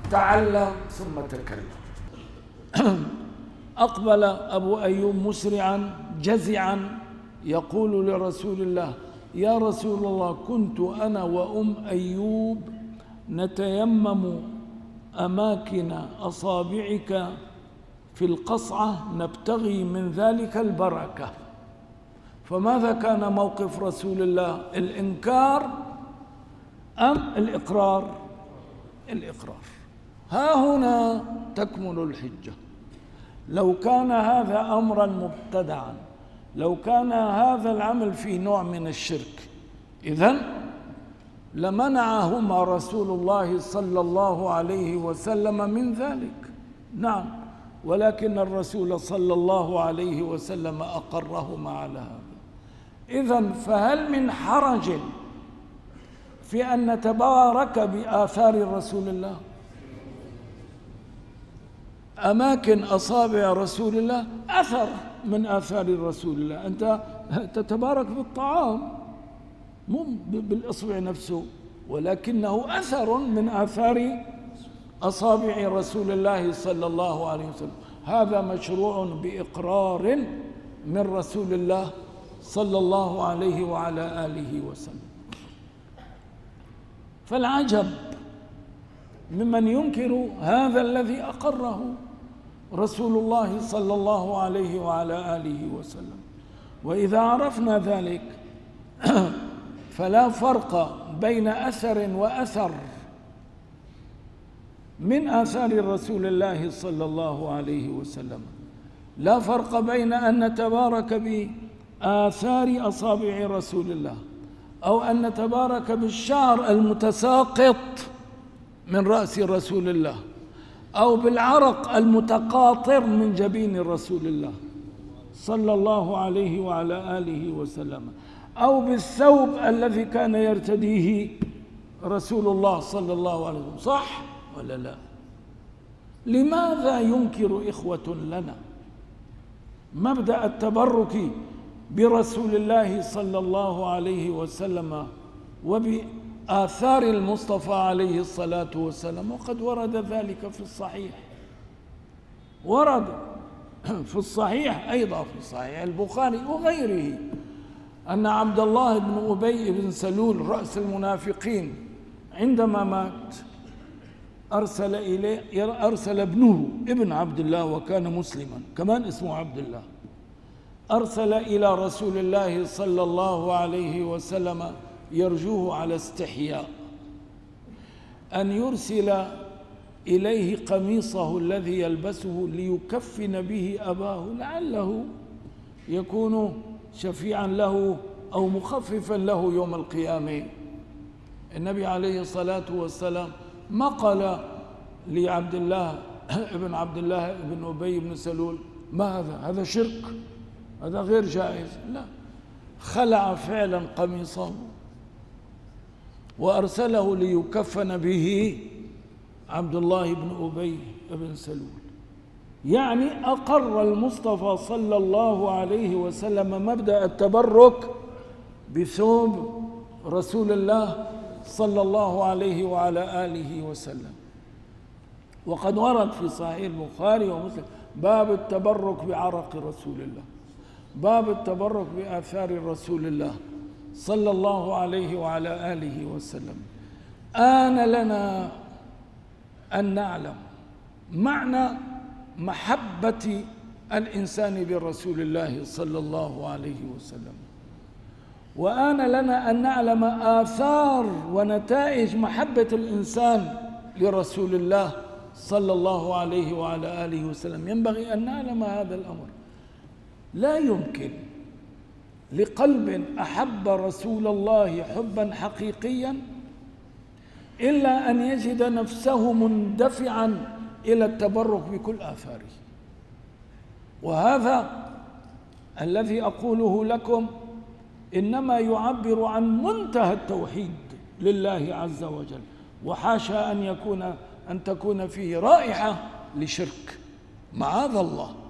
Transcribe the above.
تعلم ثم تكلم. أقبل أبو أيوب مسرعا جزعا يقول لرسول الله: يا رسول الله، كنت أنا وأم أيوب نتيمم أماكن أصابعك في القصعة نبتغي من ذلك البركة. فماذا كان موقف رسول الله؟ الإنكار أم الإقرار؟ الإقرار. ها هنا تكمن الحجة. لو كان هذا أمرا مبتدعا، لو كان هذا العمل فيه نوع من الشرك، إذن لمنعهما رسول الله صلى الله عليه وسلم من ذلك. نعم، ولكن الرسول صلى الله عليه وسلم أقرهما على هذا. إذن فهل من حرج في أن نتبارك بآثار رسول الله؟ أماكن أصابع رسول الله أثر من آثار رسول الله. أنت تتبارك بالطعام مو بالإصبع نفسه، ولكنه أثر من آثار أصابع رسول الله صلى الله عليه وسلم. هذا مشروع بإقرار من رسول الله صلى الله عليه وعلى آله وسلم. فالعجب ممن ينكر هذا الذي أقره رسول الله صلى الله عليه وعلى آله وسلم. وإذا عرفنا ذلك فلا فرق بين أثر وأثر من آثار رسول الله صلى الله عليه وسلم. لا فرق بين أن نتبارك بآثار أصابع رسول الله، أو أن نتبارك بالشعر المتساقط من رأس رسول الله، أو بالعرق المتقاطر من جبين رسول الله صلى الله عليه وعلى آله وسلم، أو بالثوب الذي كان يرتديه رسول الله صلى الله عليه وسلم. صح ولا لا؟ لماذا ينكر إخوة لنا مبدأ التبرك برسول الله صلى الله عليه وسلم وبآثار المصطفى عليه الصلاة والسلام؟ وقد ورد ذلك في الصحيح، ورد في الصحيح أيضا، في صحيح البخاري وغيره، أن عبد الله بن أبي بن سلول رأس المنافقين عندما مات أرسل ابنه ابن عبد الله، وكان مسلما كمان اسمه عبد الله، أرسل إلى رسول الله صلى الله عليه وسلم يرجوه على استحياء أن يرسل إليه قميصه الذي يلبسه ليكفن به أباه، لعله يكون شفيعا له أو مخففا له يوم القيامة. النبي عليه الصلاة والسلام ما قال لعبد الله ابن عبد الله ابن أبي بن سلول: ما هذا شرك، هذا غير جائز. لا، خلع فعلا قميصه وأرسله ليكفن به عبد الله بن أبي بن سلول. يعني أقر المصطفى صلى الله عليه وسلم مبدأ التبرك بثوب رسول الله صلى الله عليه وعلى آله وسلم. وقد ورد في صحيح البخاري ومسلم باب التبرك بعرق رسول الله، باب التبرك بآثار رسول الله صلى الله عليه وعلى آله وسلم. آن لنا أن نعلم معنى محبة الإنسان برسول الله صلى الله عليه وسلم، وآن لنا أن نعلم آثار ونتائج محبة الإنسان لرسول الله صلى الله عليه وعلى آله وسلم. ينبغي أن نعلم هذا الأمر. لا يمكن لقلب أحب رسول الله حبا حقيقيا إلا أن يجد نفسه مندفعا إلى التبرك بكل آثاره. وهذا الذي أقوله لكم إنما يعبر عن منتهى التوحيد لله عز وجل، وحاشا أن تكون فيه رائحة لشرك، معاذ الله.